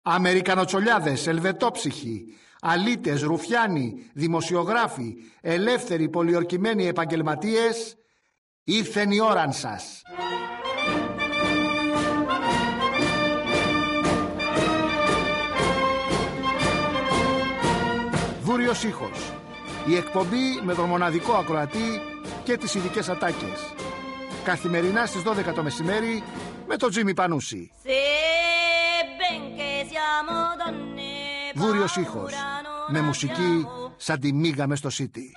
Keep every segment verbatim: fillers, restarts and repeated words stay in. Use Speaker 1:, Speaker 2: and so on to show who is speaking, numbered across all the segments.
Speaker 1: Αμερικανοτσολιάδες, ελβετόψυχοι, αλήτες, ρουφιάνοι, δημοσιογράφοι, ελεύθεροι πολιορκημένοι επαγγελματίες, ήρθεν η ώραν σας. Δούριος ήχος. Η εκπομπή με τον μοναδικό ακροατή και τις ειδικές ατάκες. Καθημερινά στις δώδεκα το μεσημέρι με τον Τζίμι Πανούση. Δούριος ήχος. Με μουσική σαν τη μίγα μες στο Σίτι.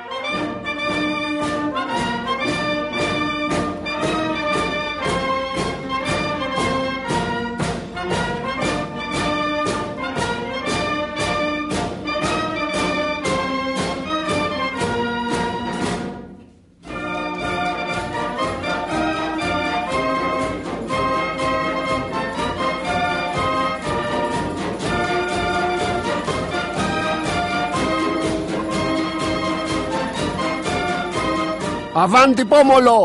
Speaker 1: Avanti pomolo!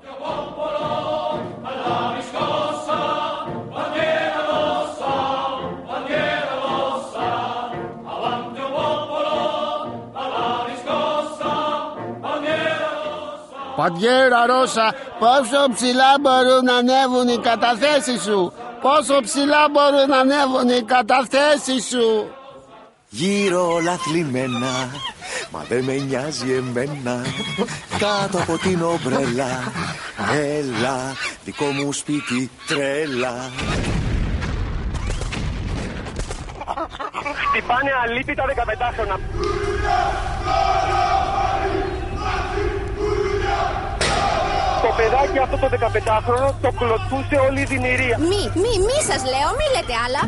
Speaker 1: Παντιέρα Ρώσα, πόσο ψηλά μπορούν να ανέβουν οι καταθέσεις σου? Πόσο ψηλά μπορούν να ανέβουν οι καταθέσεις σου?
Speaker 2: Γύρω όλα θλιμμένα, μα δεν με νοιάζει εμένα. Κάτω από την ομπρέλα, έλα, δικό μου σπίτι τρέλα.
Speaker 3: Χτυπάνε αλίπητα δεκαπεντάχρονα. Το παιδάκι αυτό το δεκαπεντάχρονο το κλωτσούσε όλη η δημιουργία.
Speaker 4: Μη, μη, μη σας λέω, μη λέτε άλλα.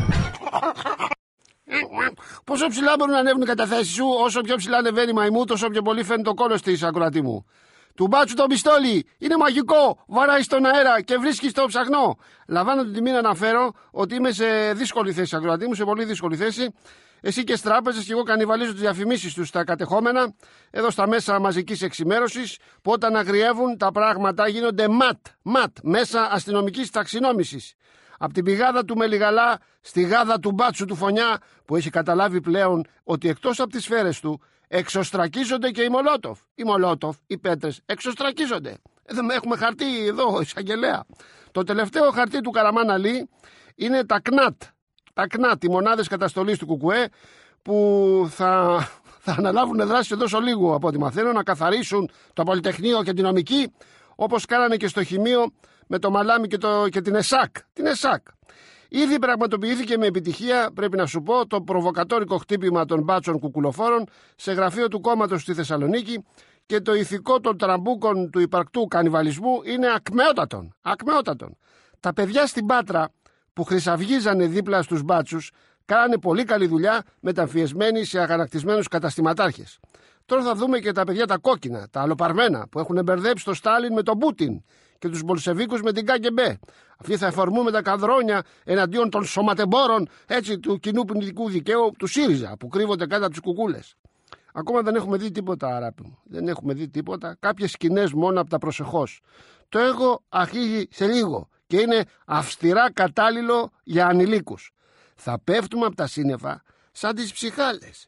Speaker 1: Πόσο ψηλά μπορούν να ανέβουν οι καταθέσεις σου? Όσο πιο ψηλά ανεβαίνει η μαϊμού, τόσο πιο πολύ φαίνεται το κόλος της, ακροατή μου. Του μπάτσου το πιστόλι είναι μαγικό. Βαράει στον αέρα και βρίσκει το ψαχνό. Λαμβάνω την τιμή να αναφέρω ότι είμαι σε δύσκολη θέση, ακροατή μου, σε πολύ δύσκολη θέση. Εσύ και στράπεζες και εγώ κανιβαλίζω τις διαφημίσεις τους στα κατεχόμενα, εδώ στα μέσα μαζικής εξημέρωσης, που όταν αγριεύουν τα πράγματα γίνονται ματ, ματ, μέσα αστυνομικής ταξινόμησης. Από την πηγάδα του Μελιγαλά στη γάδα του μπάτσου του Φωνιά, που έχει καταλάβει πλέον ότι εκτός από τις σφαίρες του εξωστρακίζονται και οι Μολότοφ. Οι Μολότοφ, οι πέτρες εξωστρακίζονται. Εδώ έχουμε χαρτί εδώ, εισαγγελέα. Το τελευταίο χαρτί του Καραμάν Αλή είναι τα ΚΝΑΤ. Τα ΚΝΑΤ, οι μονάδες καταστολής του Κουκουέ, που θα, θα αναλάβουν δράση εδώ σε λίγο, από ό,τι μαθαίνω, να καθαρίσουν το Πολυτεχνείο και την νομική, όπως κάνανε και στο Χημείο με το Μαλάμι και, το, και την ΕΣΑΚ. Την ΕΣΑΚ. Ήδη πραγματοποιήθηκε με επιτυχία, πρέπει να σου πω, το προβοκατόρικο χτύπημα των μπάτσων κουκουλοφόρων σε γραφείο του κόμματος στη Θεσσαλονίκη, και το ηθικό των τραμπούκων του υπαρκτού κανιβαλισμού είναι ακμεότατον. Ακμεότατον. Τα παιδιά στην Πάτρα που χρυσαυγίζανε δίπλα στους μπάτσους κάνανε πολύ καλή δουλειά, μεταμφιεσμένοι σε αγανακτισμένους καταστηματάρχες. Τώρα θα δούμε και τα παιδιά τα κόκκινα, τα αλοπαρμένα, που έχουν μπερδέψει το Στάλιν με τον Πούτιν και τους Μπολσεβίκους με την ΚΑΚΕΜΠΕ. Αυτοί θα εφορμούν τα καδρόνια εναντίον των σωματεμπόρων, έτσι, του κοινού ποινικού δικαίου του ΣΥΡΙΖΑ, που κρύβονται κάτω από τις κουκούλες. Ακόμα δεν έχουμε δει τίποτα, αγάπη μου. Δεν έχουμε δει τίποτα. Κάποιες σκηνές μόνο από τα προσεχώς. Το έργο αρχίζει σε λίγο και είναι αυστηρά κατάλληλο για ανηλίκους. Θα πέφτουμε από τα σύννεφα σαν τις ψυχάλες.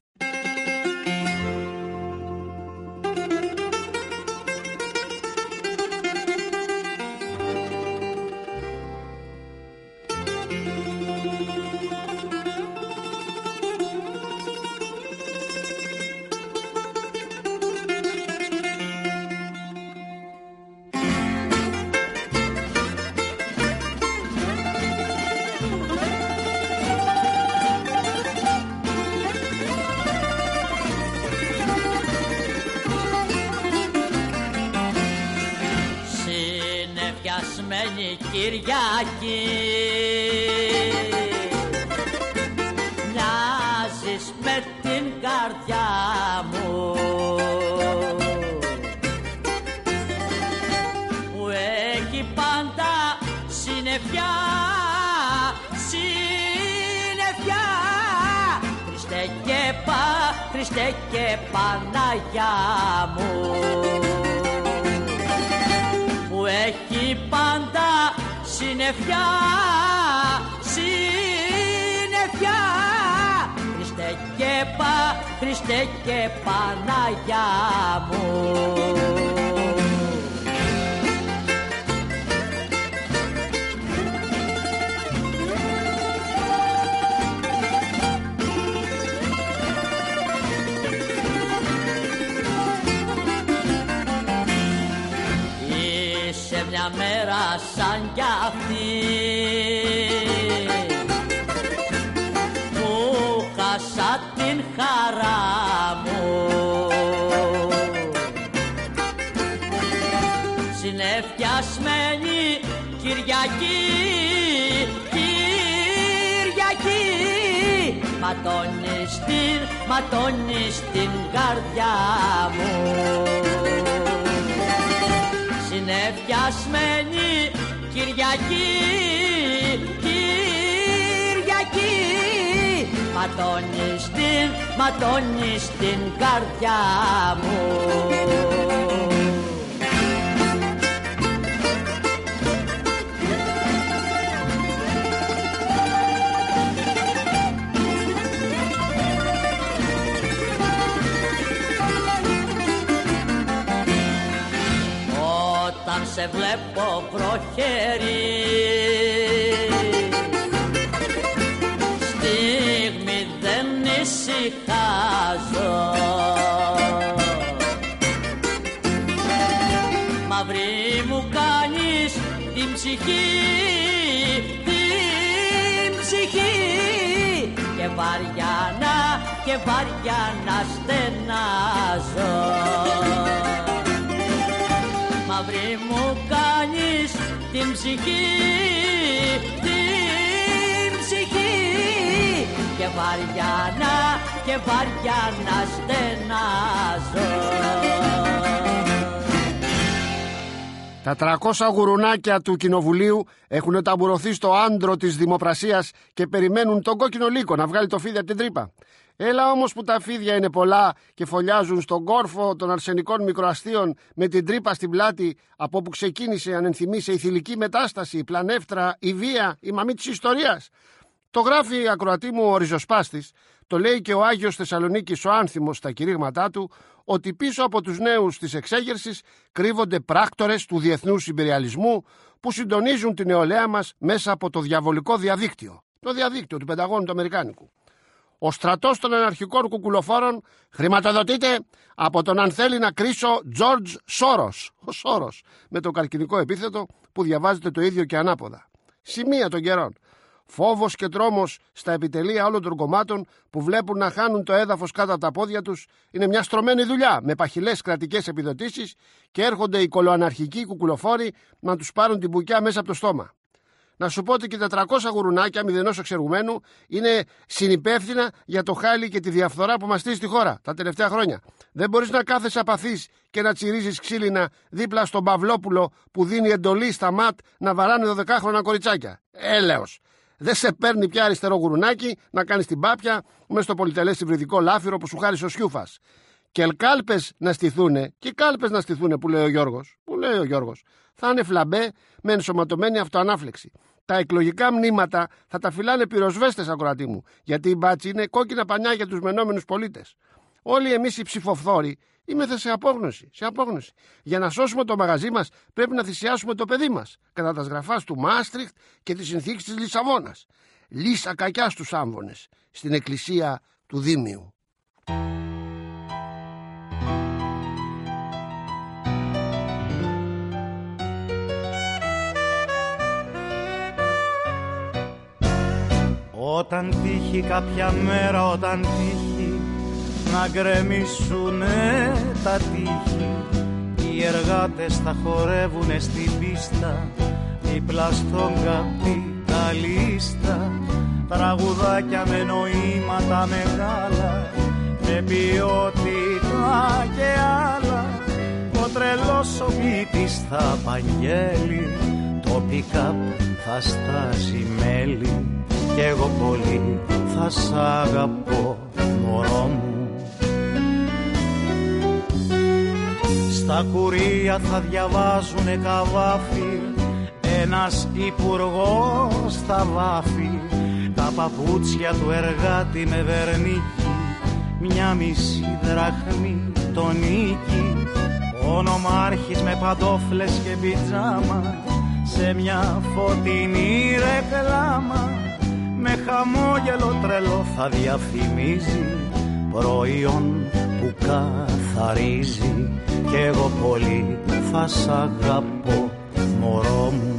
Speaker 5: Κυριακή, μοιάζεις με την καρδιά μου που έχει πάντα συννεφιά, συννεφιά. Χριστέ και πα, Χριστέ και Παναγιά μου που έχει πάντα συννεφιά, συννεφιά. Χριστέ και Παναγιά μου. Είσαι μια μέρα σαν κι αυτή που χάσα την χαρά μου. Συνεφιασμένη Κυριακή, Κυριακή, ματώνεις την, ματώνεις την καρδιά μου. Συνεφιασμένη Κυριακή, Κυριακή, ματώνεις την, ματώνεις την καρδιά μου. Όταν σε βλέπω προχέρι, στιγμή δεν ησυχάζω. Μαύρη μου κάνεις την ψυχή, την ψυχή, και βαριά να, και βαριά να στενάζω. Μαύρη μου κάνεις την ψυχή, την ψυχή, και βαριά να, και βαριά να στενάζω.
Speaker 1: Τα τριακόσια γουρουνάκια του Κοινοβουλίου έχουν ταμπουρωθεί στο άντρο της δημοπρασίας και περιμένουν τον κόκκινο λύκο να βγάλει το φίδι από την τρύπα. Έλα όμως που τα φίδια είναι πολλά και φωλιάζουν στον κόρφο των αρσενικών μικροαστίων με την τρύπα στην πλάτη, από όπου ξεκίνησε αν ενθυμίσει η θηλυκή μετάσταση, η πλανεύτρα, η βία, η μαμή της ιστορίας. Το γράφει η ακροατή μου ο Ριζοσπάστης, το λέει και ο Άγιος Θεσσαλονίκης ο Άνθιμος στα κηρύγματά του, ότι πίσω από τους νέους της εξέγερσης κρύβονται πράκτορες του διεθνούς ιμπεριαλισμού που συντονίζουν την νεολαία μας μέσα από το διαβολικό διαδίκτυο. Το διαδίκτυο του Πενταγώνου του Αμερικάνικου. Ο στρατός των αναρχικών κουκουλοφόρων χρηματοδοτείται από τον αν θέλει να κρίσω Τζορτζ Σόρος, ο Σόρος, με το καρκινικό επίθετο που διαβάζεται το ίδιο και ανάποδα. Σημεία των καιρών. Φόβος και τρόμος στα επιτελεία όλων των κομμάτων που βλέπουν να χάνουν το έδαφος κάτω από τα πόδια τους. Είναι μια στρωμένη δουλειά με παχυλές κρατικές επιδοτήσεις και έρχονται οι κολοαναρχικοί κουκουλοφόροι να τους πάρουν την μπουκιά μέσα από το στόμα. Να σου πω ότι και τα τριακόσια γουρουνάκια μηδενός εξεργουμένου είναι συνυπεύθυνα για το χάλι και τη διαφθορά που μαστίζει στη χώρα τα τελευταία χρόνια. Δεν μπορείς να κάθεσαι απαθής και να τσιρίζεις ξύλινα δίπλα στον Παυλόπουλο που δίνει εντολή στα ΜΑΤ να βαράνε δωδεκάχρονα κοριτσάκια. Έλεος. Δεν σε παίρνει πια αριστερό γουρουνάκι να κάνεις την πάπια μέσα στο πολυτελές υβριδικό λάφυρο που σου χάρισε ο Σιούφας. Και κάλπες να στηθούνε, και κάλπες να στηθούνε που λέει ο Γιώργος, που λέει ο Γιώργος, θα είναι φλαμπέ με ενσωματωμένη αυτοανάφλεξη. Τα εκλογικά μνήματα θα τα φυλάνε πυροσβέστες, ακροατή μου, γιατί η μπάτσι είναι κόκκινα πανιά για τους μενόμενους πολίτες. Όλοι εμείς οι ψηφοφθόροι είμαστε σε απόγνωση, σε απόγνωση. Για να σώσουμε το μαγαζί μας πρέπει να θυσιάσουμε το παιδί μας, κατά τα σγραφάς του Μάστριχτ και τις συνθήκες της Λισαβόνας. Λύσα κακιά στους άμβονες, στην εκκλησία του Δήμιου.
Speaker 6: Όταν τύχει κάποια μέρα, όταν τύχει να γκρεμίσουνε τα τείχη, οι εργάτες τα χορεύουνε στην πίστα δίπλα στον καπιταλίστα. Τραγουδάκια με νοήματα μεγάλα, με ποιότητα και άλλα. Ο τρελός ο ποιητής θα απαγγέλει, το πικάπ θα στάσει μέλι, κι εγώ πολύ θα σ' αγαπώ, μωρό μου. Στα κουρία θα διαβάζουνε καβάφι, ένας υπουργός θα βάφει τα παπούτσια του εργάτη με βερνίκι μια μισή δραχμή το νίκη. Ο νομάρχης με παντόφλες και πιτζάμα σε μια φωτεινή ρεκλάμα με χαμόγελο τρελό θα διαφημίζει προϊόν που καθαρίζει. Κι εγώ πολύ θα σ' αγαπώ, μωρό μου.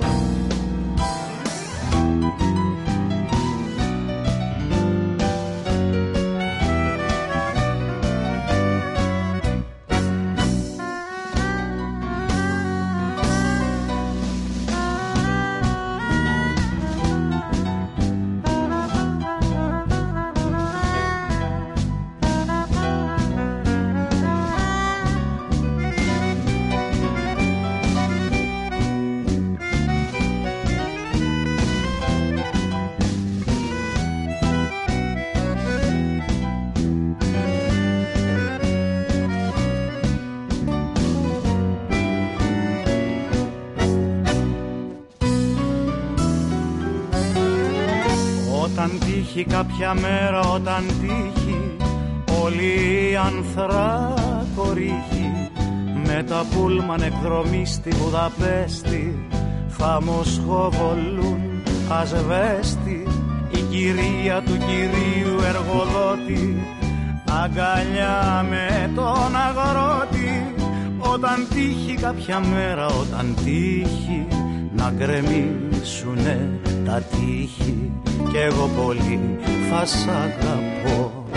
Speaker 6: Κάποια μέρα όταν τύχει όλη η ανθρακορίχη με τα πούλμαν εκδρομή στη Βουδαπέστη θα μοσχοβολούν ασβέστη η κυρία του κυρίου εργοδότη αγκαλιά με τον αγρότη. Όταν τύχει κάποια μέρα, όταν τύχει να γκρεμίσουνε τα τείχη κι εγώ πολύ θα σ' αγαπώ.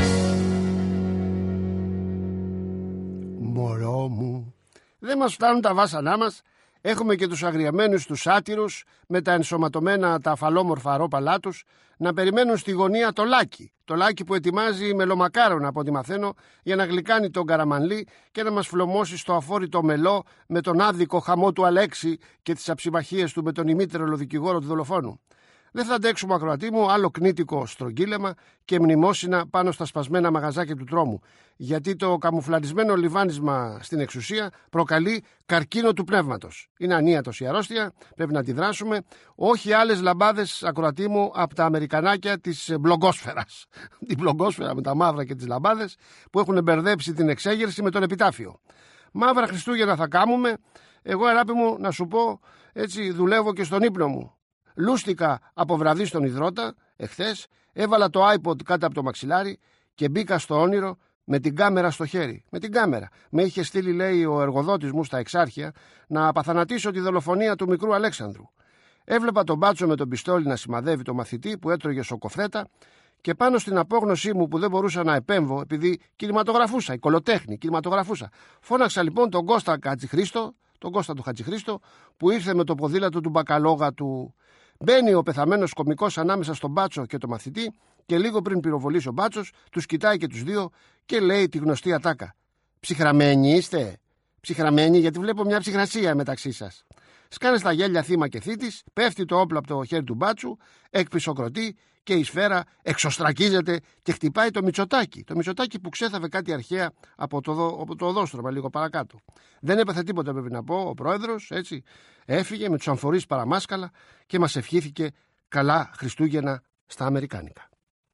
Speaker 1: Μωρό μου, δεν μας φτάνουν τα βάσανά μας. Έχουμε και τους αγριεμένους τους σάτυρους με τα ενσωματωμένα τα αφαλόμορφα αρόπαλά τους να περιμένουν στη γωνία το λάκι. Το λάκι που ετοιμάζει μελομακάρονα από ό,τι μαθαίνω για να γλυκάνει τον καραμανλή και να μας φλωμώσει στο αφόρητο μελό με τον άδικο χαμό του Αλέξη και τις αψιμαχίες του με τον ημίτρελο δικηγόρο του δολοφόνου. Δεν θα αντέξουμε, ακροατή μου, άλλο κνήτικο στρογγύλεμα και μνημόσυνα πάνω στα σπασμένα μαγαζάκια του τρόμου. Γιατί το καμουφλαρισμένο λιβάνισμα στην εξουσία προκαλεί καρκίνο του πνεύματος. Είναι ανίατος η αρρώστια, πρέπει να αντιδράσουμε. Όχι άλλες λαμπάδες, ακροατή μου, από τα αμερικανάκια της μπλογκόσφαιρας. Την μπλογκόσφαιρα με τα μαύρα και τις λαμπάδες που έχουν μπερδέψει την εξέγερση με τον επιτάφιο. Μαύρα Χριστούγεννα θα κάνουμε. Εγώ, αγάπη μου, να σου πω, έτσι δουλεύω και στον ύπνο μου. Λούστηκα από βραδύ στον υδρότα εχθές, έβαλα το iPod κάτω από το μαξιλάρι και μπήκα στο όνειρο με την κάμερα στο χέρι. Με την κάμερα. Με είχε στείλει, λέει, ο εργοδότης μου στα Εξάρχεια να απαθανατήσω τη δολοφονία του μικρού Αλέξανδρου. Έβλεπα τον μπάτσο με τον πιστόλι να σημαδεύει το μαθητή που έτρωγε σοκοφρέτα και πάνω στην απόγνωσή μου που δεν μπορούσα να επέμβω επειδή κινηματογραφούσα, η κολοτέχνη, κινηματογραφούσα. Φώναξα λοιπόν τον Κώστα Χατζηχρήστο, τον Κώστα του Χατζηχρήστο που ήρθε με το ποδήλατο του μπακαλόγα του. Μπαίνει ο πεθαμένος κωμικός ανάμεσα στον μπάτσο και το μαθητή και λίγο πριν πυροβολήσει ο μπάτσος, τους κοιτάει και τους δύο και λέει τη γνωστή ατάκα. Ψυχραμένοι είστε? Ψυχραμένοι, γιατί βλέπω μια ψυχρασία μεταξύ σας. Σκάνε στα γέλια θύμα και θήτης, πέφτει το όπλο από το χέρι του μπάτσου, εκπισοκροτεί και η σφαίρα εξωστρακίζεται και χτυπάει το Μητσοτάκι. Το Μητσοτάκι που ξέθαβε κάτι αρχαία από το, από το οδόστρωμα λίγο παρακάτω. Δεν έπαθε τίποτα, πρέπει να πω, ο πρόεδρος, έτσι. Έφυγε με τους αμφορείς παραμάσκαλα και μας ευχήθηκε καλά Χριστούγεννα στα αμερικάνικα.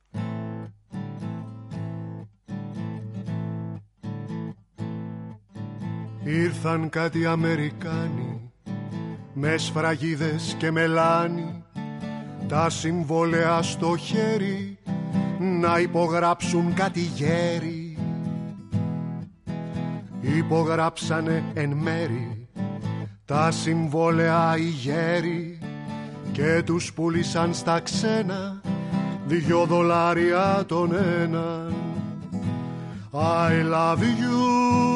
Speaker 2: Ήρθαν κάτι Αμερικάνοι με σφραγίδες και μελάνι, τα συμβόλαια στο χέρι να υπογράψουν κάτι γέρι. Υπογράψανε εν μέρη τα συμβόλαια οι γέροι και τους πουλήσαν στα ξένα δυο δολάρια τον έναν. I love you,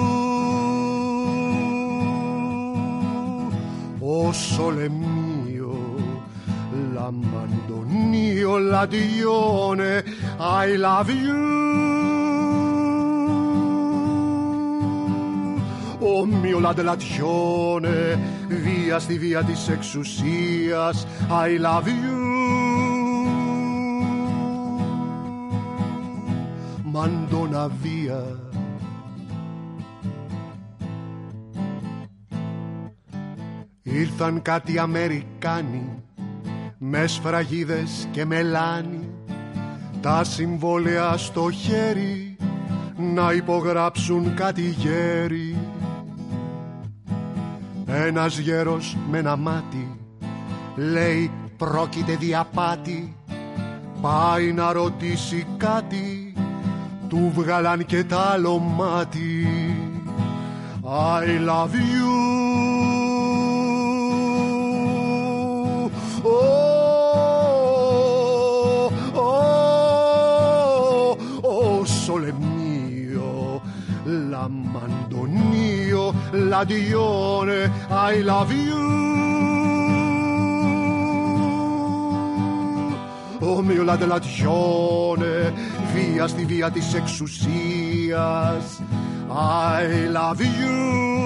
Speaker 2: o sole mio, l'abbandonio, l'addione, I love you, o mio l'adelazione, via στη βία της εξουσίας, I love you, mandona via. Ήρθαν κάτι Αμερικάνοι με σφραγίδες και μελάνι, τα συμβόλαια στο χέρι
Speaker 7: να υπογράψουν κάτι γέροι. Ένας γέρος με ένα μάτι λέει πρόκειται διαπάτη. Πάει να ρωτήσει κάτι, του βγάλαν και τ' άλλο μάτι. I love you. Oh, oh, oh, sole mio, l'Amandonio, la Dione, I love you. Oh mio la della Dione, via στη βία της εξουσίας, I love you.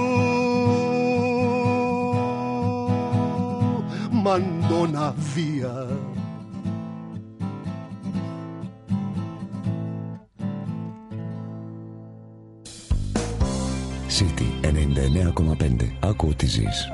Speaker 7: Μαντώνα βία.
Speaker 8: City ενενήντα εννέα κόμμα πέντε. Άκου τι ζεις.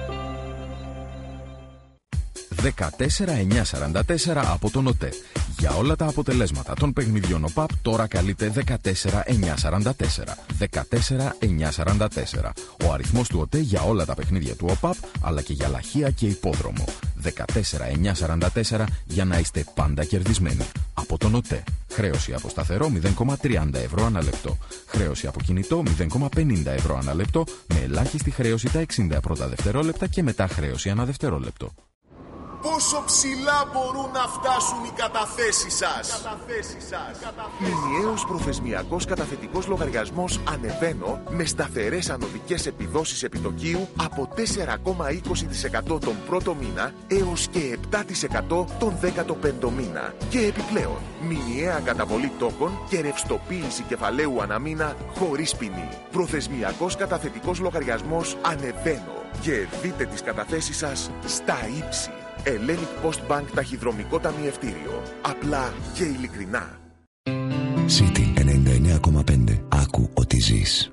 Speaker 9: δεκατέσσερα εννιακόσια σαράντα τέσσερα από τον ΟΤΕ. Για όλα τα αποτελέσματα των παιχνιδιών ΟΠΑΠ τώρα καλείτε δεκατέσσερα εννιακόσια σαράντα τέσσερα. δεκατέσσερα εννιακόσια σαράντα τέσσερα. Ο αριθμός του ΟΤΕ για όλα τα παιχνίδια του ΟΠΑΠ αλλά και για λαχεία και υπόδρομο. δεκατέσσερα εννιακόσια σαράντα τέσσερα για να είστε πάντα κερδισμένοι. Από τον ΟΤΕ. Χρέωση από σταθερό μηδέν κόμμα τριάντα ευρώ ανά λεπτό. Χρέωση από κινητό μηδέν κόμμα πενήντα ευρώ ανά λεπτό με ελάχιστη χρέωση τα εξήντα πρώτα δευτερόλεπτα και μετά χρέωση ανά δευτερόλεπτο.
Speaker 10: Πόσο ψηλά μπορούν να φτάσουν οι καταθέσεις σας? Μηνιαίος προθεσμιακός καταθετικός λογαριασμός Ανεβαίνω με σταθερές ανωδικές επιδόσεις επιτοκίου από τέσσερα κόμμα είκοσι τοις εκατό τον πρώτο μήνα έως και επτά τοις εκατό τον δέκατο πέμπτο μήνα. Και επιπλέον, μηνιαία καταβολή τόκων και ρευστοποίηση κεφαλαίου αναμήνα χωρίς ποινή. Προθεσμιακός καταθετικός λογαριασμός Ανεβαίνω. Και δείτε τις καταθέσεις σας στα ύψη. Hellenic Post Bank ταχυδρομικό ταμιευτήριο. Απλά και ειλικρινά.
Speaker 8: City ενενήντα εννέα κόμμα πέντε. Άκου ότι ζεις.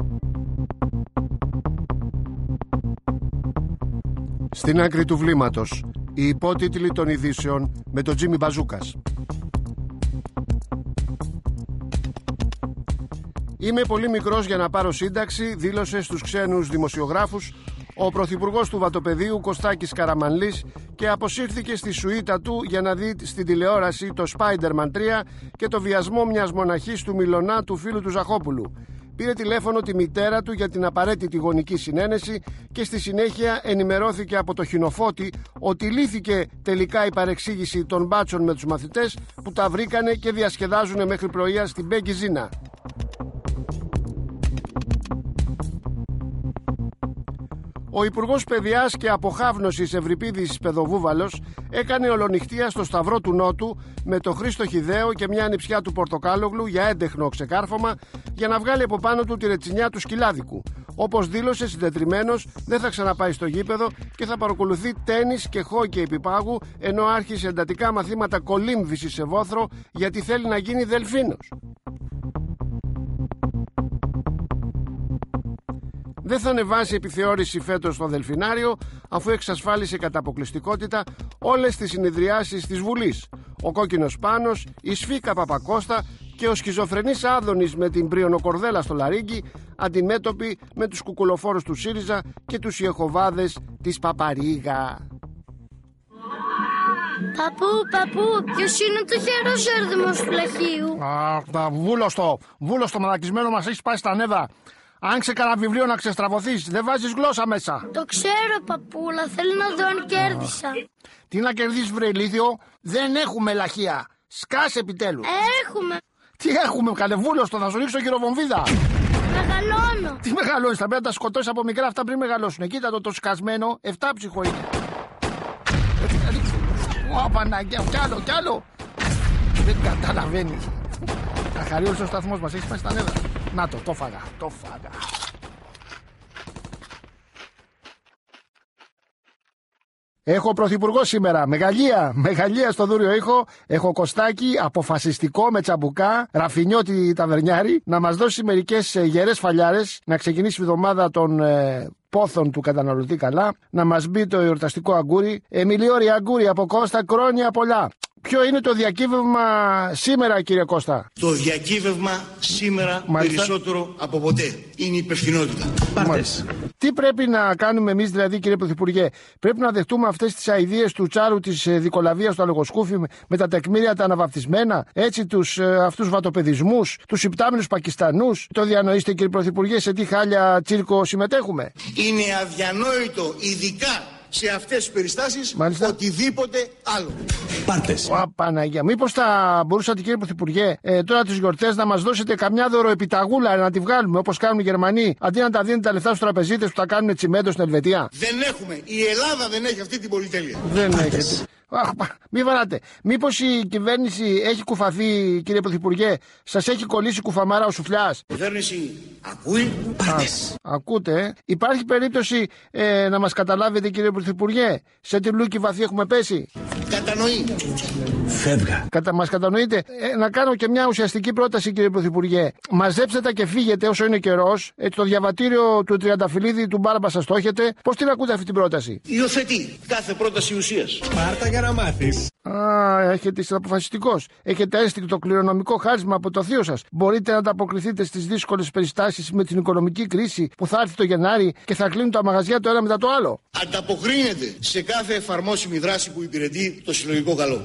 Speaker 1: Στην άκρη του βλήματος, οι υπότιτλοι των ειδήσεων με τον Τζίμι Μπαζούκας. Είμαι πολύ μικρός για να πάρω σύνταξη, δήλωσε στους ξένους δημοσιογράφους ο πρωθυπουργός του Βατοπεδίου Κωστάκης Καραμανλής και αποσύρθηκε στη σουίτα του για να δει στην τηλεόραση το Spider-Man τρία και το βιασμό μιας μοναχής του Μιλωνά του φίλου του Ζαχόπουλου. Πήρε τηλέφωνο τη μητέρα του για την απαραίτητη γονική συνένεση και στη συνέχεια ενημερώθηκε από το Χινοφώτη ότι λύθηκε τελικά η παρεξήγηση των μπάτσων με τους μαθητές που τα βρήκανε και διασκεδάζουν μέχρι πρωία στην Μπέγκη Ζίνα. Ο Υπουργός Παιδιάς και Αποχάβνωσης Ευρυπίδης Παιδοβούβαλος έκανε ολονυχτία στο Σταυρό του Νότου με το Χρήστο Χιδαίο και μια ανιψιά του Πορτοκάλογλου για έντεχνο ξεκάρφωμα για να βγάλει από πάνω του τη ρετσινιά του σκυλάδικου. Όπως δήλωσε συντετριμμένος, δεν θα ξαναπάει στο γήπεδο και θα παρακολουθεί τένις και χόκκι επιπάγου, ενώ άρχισε εντατικά μαθήματα κολύμβησης σε βόθρο γιατί θέλει να γίνει δελφίνος. Δεν θα ανεβάσει επιθεώρηση φέτος στο Δελφινάριο, αφού εξασφάλισε κατά αποκλειστικότητα όλες τις συνεδριάσεις της Βουλής. Ο Κόκκινος Πάνος, η Σφίκα Παπακώστα και ο σχιζοφρενής Άδωνης με την Πριονοκορδέλα στο Λαρίγκι, αντιμέτωποι με τους κουκουλοφόρους του ΣΥΡΙΖΑ και τους Ιεχωβάδες της Παπαρίγα.
Speaker 11: Παππού, παππού, ποιος είναι το χερός έρδημος του λαχείου?
Speaker 1: Α, βούλωστο, βούλωστο μαλακισμένο, μας έχεις πάει στα νεύρα. Άνοιξε κανένα βιβλίο να ξεστραβωθείς, δεν βάζεις γλώσσα μέσα.
Speaker 11: Το ξέρω, παππούλα, θέλω να δω αν κέρδισα.
Speaker 1: Τι να κερδίσεις, βρε ηλίθιο? Δεν έχουμε λαχεία. Σκάσε επιτέλους.
Speaker 11: Έχουμε.
Speaker 1: Τι έχουμε, καλεβούλωστο, θα σου ρίξω χειροβομβίδα.
Speaker 11: Μεγαλώνω.
Speaker 1: Τι μεγαλώνεις, θα πρέπει να τα σκοτώσεις από μικρά αυτά πριν μεγαλώσουν. Κοίτα το, το σκασμένο, εφτάψυχο είναι. Ω, Παναγιά, κι άλλο, κι άλλο. Δεν καταλαβαίνεις. Αχαρίως ο σταθμός μας, έχεις πάει στα νεύρα. Να το, το φάγα, το φάγα. Έχω πρωθυπουργό σήμερα, μεγαλεία, μεγαλεία στο Δούριο ήχο. Έχω Κωστάκι, αποφασιστικό με τσαμπουκά, Ραφινιώτη ταβερνιάρη, να μας δώσει μερικές ε, γερές φαλιάρες, να ξεκινήσει η εβδομάδα των ε, πόθων του καταναλωτή καλά, να μας μπει το εορταστικό αγκούρι. Εμιλιόρι αγκούρι από Κώστα, κρόνια πολλά. Ποιο είναι το διακύβευμα σήμερα, κύριε Κώστα?
Speaker 12: Το διακύβευμα σήμερα, μάλιστα, περισσότερο από ποτέ είναι η υπευθυνότητα.
Speaker 1: Πάρτες. Τι πρέπει να κάνουμε εμείς δηλαδή, κύριε Πρωθυπουργέ? Πρέπει να δεχτούμε αυτές τις αηδίες του Τσάρου της δικολαβίας του Αλογοσκούφη με τα τεκμήρια τα αναβαπτισμένα, έτσι τους αυτούς βατοπεδισμούς, τους υπτάμενους Πακιστανούς? Το διανοείστε, κύριε Πρωθυπουργέ, σε τι χάλια τσίρκο συμμετέχουμε?
Speaker 12: Είναι αδιανόητο, ειδικά σε αυτές τις περιστάσεις, μάλιστα, οτιδήποτε άλλο.
Speaker 1: Πάρτες. Ω, Παναγία. Μήπως θα μπορούσατε, κύριε Πρωθυπουργέ, ε, τώρα τις γιορτές να μας δώσετε καμιά δωροεπιταγούλα να τη βγάλουμε όπως κάνουν οι Γερμανοί, αντί να τα δίνετε τα λεφτά στους τραπεζίτες που θα κάνουν τσιμέντο στην Ελβετία?
Speaker 12: Δεν έχουμε. Η Ελλάδα δεν έχει αυτή την πολυτέλεια.
Speaker 1: Δεν έχετε. Αχ, μη βαράτε. Μήπως η κυβέρνηση έχει κουφαθεί, κύριε Πρωθυπουργέ? Σας έχει κολλήσει κουφαμάρα ο σουφλιάς?
Speaker 12: Η κυβέρνηση ακούει. Πάρτες.
Speaker 1: Ακούτε, ε? Υπάρχει περίπτωση ε, να μας καταλάβετε, κύριε Πρωθυπουργέ, σε τι λούκι βαθύ έχουμε πέσει?
Speaker 12: Κατανοεί.
Speaker 2: Φεύγα.
Speaker 1: Κατα, μας κατανοείτε? Ε, να κάνω και μια ουσιαστική πρόταση, κύριε Πρωθυπουργέ. Μαζέψτε τα και φύγετε όσο είναι καιρός. Έτσι, το διαβατήριο του Τριανταφυλλίδη του Μπάρμπα σας το έχετε. Πώς την ακούτε αυτή την πρόταση?
Speaker 12: Υιοθετεί κάθε πρόταση ουσίας.
Speaker 2: Πάρτα για να μάθεις.
Speaker 1: Α, έχετε, είστε αποφασιστικός. Έχετε αίσθηκτο κληρονομικό χάρισμα από το θείο σας. Μπορείτε να ανταποκριθείτε στις δύσκολες περιστάσεις με την οικονομική κρίση που θα έρθει το Γενάρη και θα κλείνουν τα μαγαζιά το ένα μετά το άλλο?
Speaker 12: Ανταποκρίνεται σε κάθε εφαρμόσιμη δράση που υπηρετεί το συλλογικό καλό.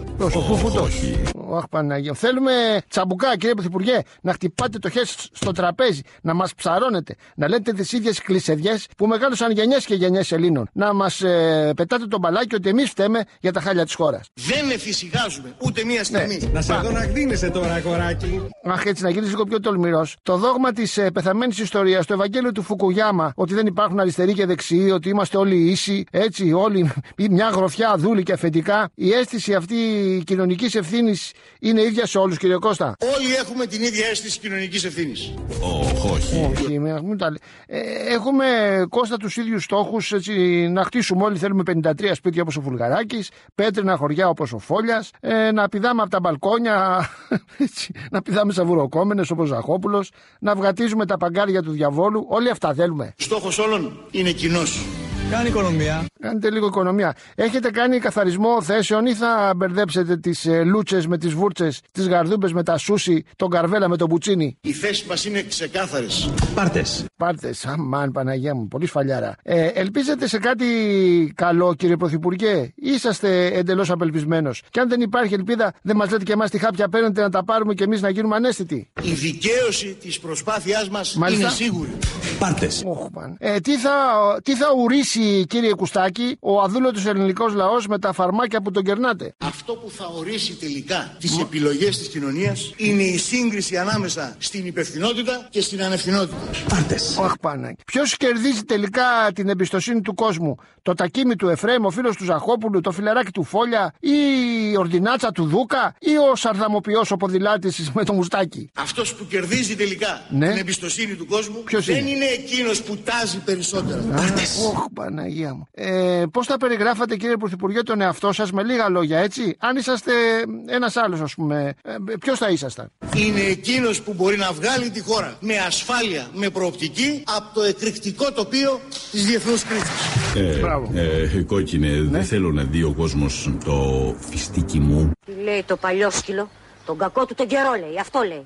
Speaker 1: Όχι. Αχ, Παναγία. Θέλουμε τσαμπουκά, κύριε Πρωθυπουργέ, να χτυπάτε το χέρι στο τραπέζι, να μας ψαρώνετε, να λέτε τις ίδιες κλεισεδιές που μεγάλωσαν γενιές και γενιές Ελλήνων. Να μας ε, πετάτε το μπαλάκι ότι εμείς φταίμε για τα χάλια της χώρας.
Speaker 12: Δεν εφησυχάζουμε ούτε μία στιγμή.
Speaker 2: Ναι. Να σε δω να γδίνεσαι τώρα, κοράκι.
Speaker 1: Αχ, έτσι να γίνεις λίγο πιο τολμηρός. Το δόγμα της ε, πεθαμένης ιστορίας, το Ευαγγέλιο του Φουκουγιάμα, ότι δεν υπάρχουν αριστεροί και δεξιοί, ότι είμαστε όλοι ίσοι, έτσι, όλοι μια γροφιά δούλη και αφεντικά. Η αίσθηση αυτή κοινωνικής ευθύνης είναι ίδια σε όλους, κύριε Κώστα?
Speaker 12: Όλοι έχουμε την ίδια αίσθηση κοινωνικής ευθύνης.
Speaker 2: Oh, όχι.
Speaker 1: Όχι, μην τα ε, έχουμε, Κώστα, τους ίδιους στόχους, έτσι, να χτίσουμε όλοι. Θέλουμε πενήντα τρία σπίτια όπως ο Βουλγαράκης, πέτρινα χωριά όπως ο Φόλιας, ε, να πηδάμε από τα μπαλκόνια, έτσι, να πηδάμε σαβουροκόμενες όπως ο Ζαχόπουλος, να βγατίζουμε τα παγκάρια του διαβόλου. Όλοι αυτά θέλουμε.
Speaker 12: Στόχος όλων είναι κοινός.
Speaker 2: Κάνει οικονομία.
Speaker 1: Κάνετε λίγο οικονομία. Έχετε κάνει καθαρισμό θέσεων ή θα μπερδέψετε τις ε, λούτσες με τις βούρτσες, τις γαρδούμπες με τα σούσι, τον καρβέλα με τον μπουτσίνι?
Speaker 12: Οι θέσεις μας είναι ξεκάθαρες.
Speaker 2: Πάρτες.
Speaker 1: Πάρτες. Αμάν, Παναγία μου, πολύ σφαλιάρα. Ε, ελπίζετε σε κάτι καλό, κύριε Πρωθυπουργέ? Είσαστε εντελώς απελπισμένος? Και αν δεν υπάρχει ελπίδα, δεν μας λέτε και εμάς τι χάπια παίρνετε να τα πάρουμε και εμείς να γίνουμε ανέστητοι?
Speaker 12: Η δικαίωση της προσπάθειάς μας, μάλιστα, είναι σίγουρη.
Speaker 2: Πάρτες.
Speaker 1: Oh, ε, τι, θα, τι θα ορίσει, κύριε Κουστάκη, ο αδούλωτος ελληνικός λαός με τα φαρμάκια που τον κερνάτε?
Speaker 12: Αυτό που θα ορίσει τελικά τις επιλογές της κοινωνίας είναι η σύγκριση ανάμεσα στην υπευθυνότητα και στην ανευθυνότητα.
Speaker 2: Πάρτες.
Speaker 1: Αχ, Πανάκη. Ποιος κερδίζει τελικά την εμπιστοσύνη του κόσμου? Το τακίμι του Εφραίμ, ο φίλος του Ζαχόπουλου, το φιλαράκι του Φόλια, ή η ορδινάτσα του Δούκα, ή ο σαρδαμοποιός ο ποδηλάτης με το μουστάκι?
Speaker 12: Αυτός που κερδίζει τελικά, ναι, την εμπιστοσύνη του κόσμου,
Speaker 1: ποιος
Speaker 12: δεν
Speaker 1: είναι?
Speaker 12: είναι εκείνος που τάζει περισσότερα.
Speaker 1: Οχ, Παναγία μου. Ε, πώς θα περιγράφατε, κύριε Πρωθυπουργέ, τον εαυτό σας με λίγα λόγια, έτσι? Αν είσαστε ένας άλλος, ας πούμε, ε, ποιος θα ήσασταν?
Speaker 12: Είναι εκείνος που μπορεί να βγάλει τη χώρα με ασφάλεια, με προοπτική, από το εκρηκτικό τοπίο της διεθνούς κρίσης.
Speaker 13: Ε, ε, κόκκινε, ναι, δεν θέλω να δει ο κόσμος το φιστίκι μου.
Speaker 14: Τι λέει το παλιό σκύλο? Τον κακό του τον καιρό λέει, αυτό λέει.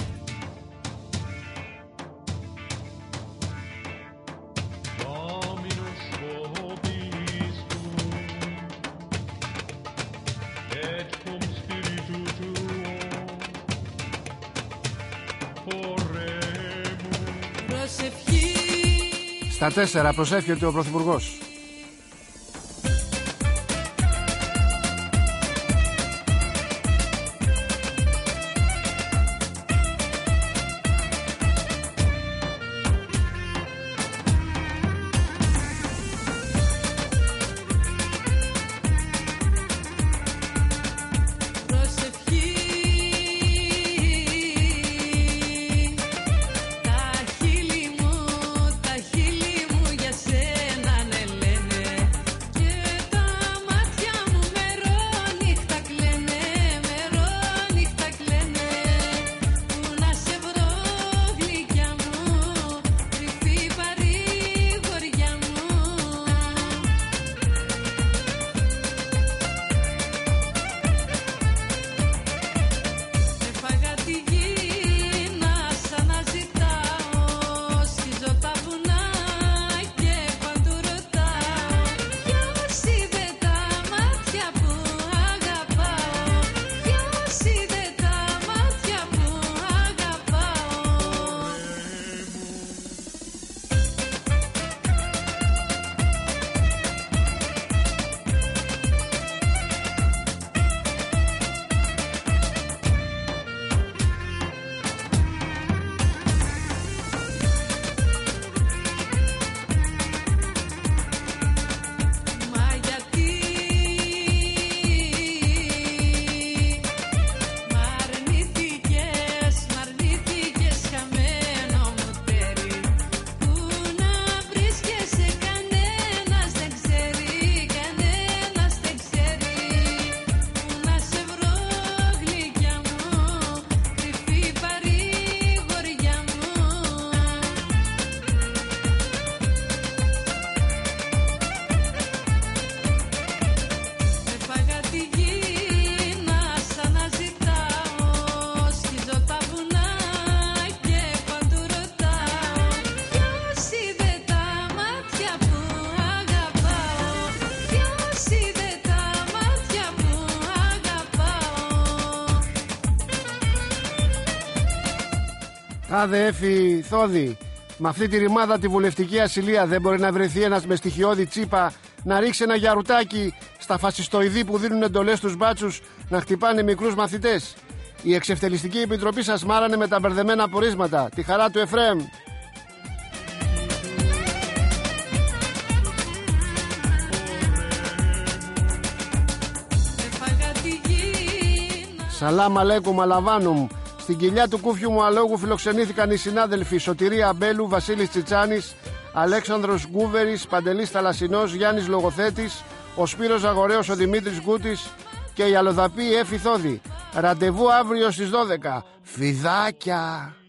Speaker 1: Στα τέσσερα προσεύχεται ο Πρωθυπουργός.
Speaker 15: Τα χείλη μου, τα χείλη μου για σένα, ναι,
Speaker 1: Άδε Έφη Θόδη, με αυτή τη ρημάδα τη βουλευτική ασυλία δεν μπορεί να βρεθεί ένας με στοιχειώδη τσίπα να ρίξει ένα γιαρουτάκι στα φασιστοειδή που δίνουν εντολές στους μπάτσους να χτυπάνε μικρούς μαθητές? Η Εξευτελιστική Επιτροπή σας μάρανε με τα μπερδεμένα πορίσματα. Τη χαρά του Εφραίμ. Σαλάμ αλέκουμ αλαβάνουμ. Στην κοιλιά του κούφιου μου αλόγου φιλοξενήθηκαν οι συνάδελφοι Σωτηρία Αμπέλου, Βασίλης Τσιτσάνης, Αλέξανδρος Γκούβερης, Παντελής Θαλασσινός, Γιάννης Λογοθέτης, ο Σπύρος Ζαγορέος, ο Δημήτρης Γκούτης και η αλλοδαπή Έφη Θόδη. Ραντεβού αύριο στις δώδεκα. Φιδάκια!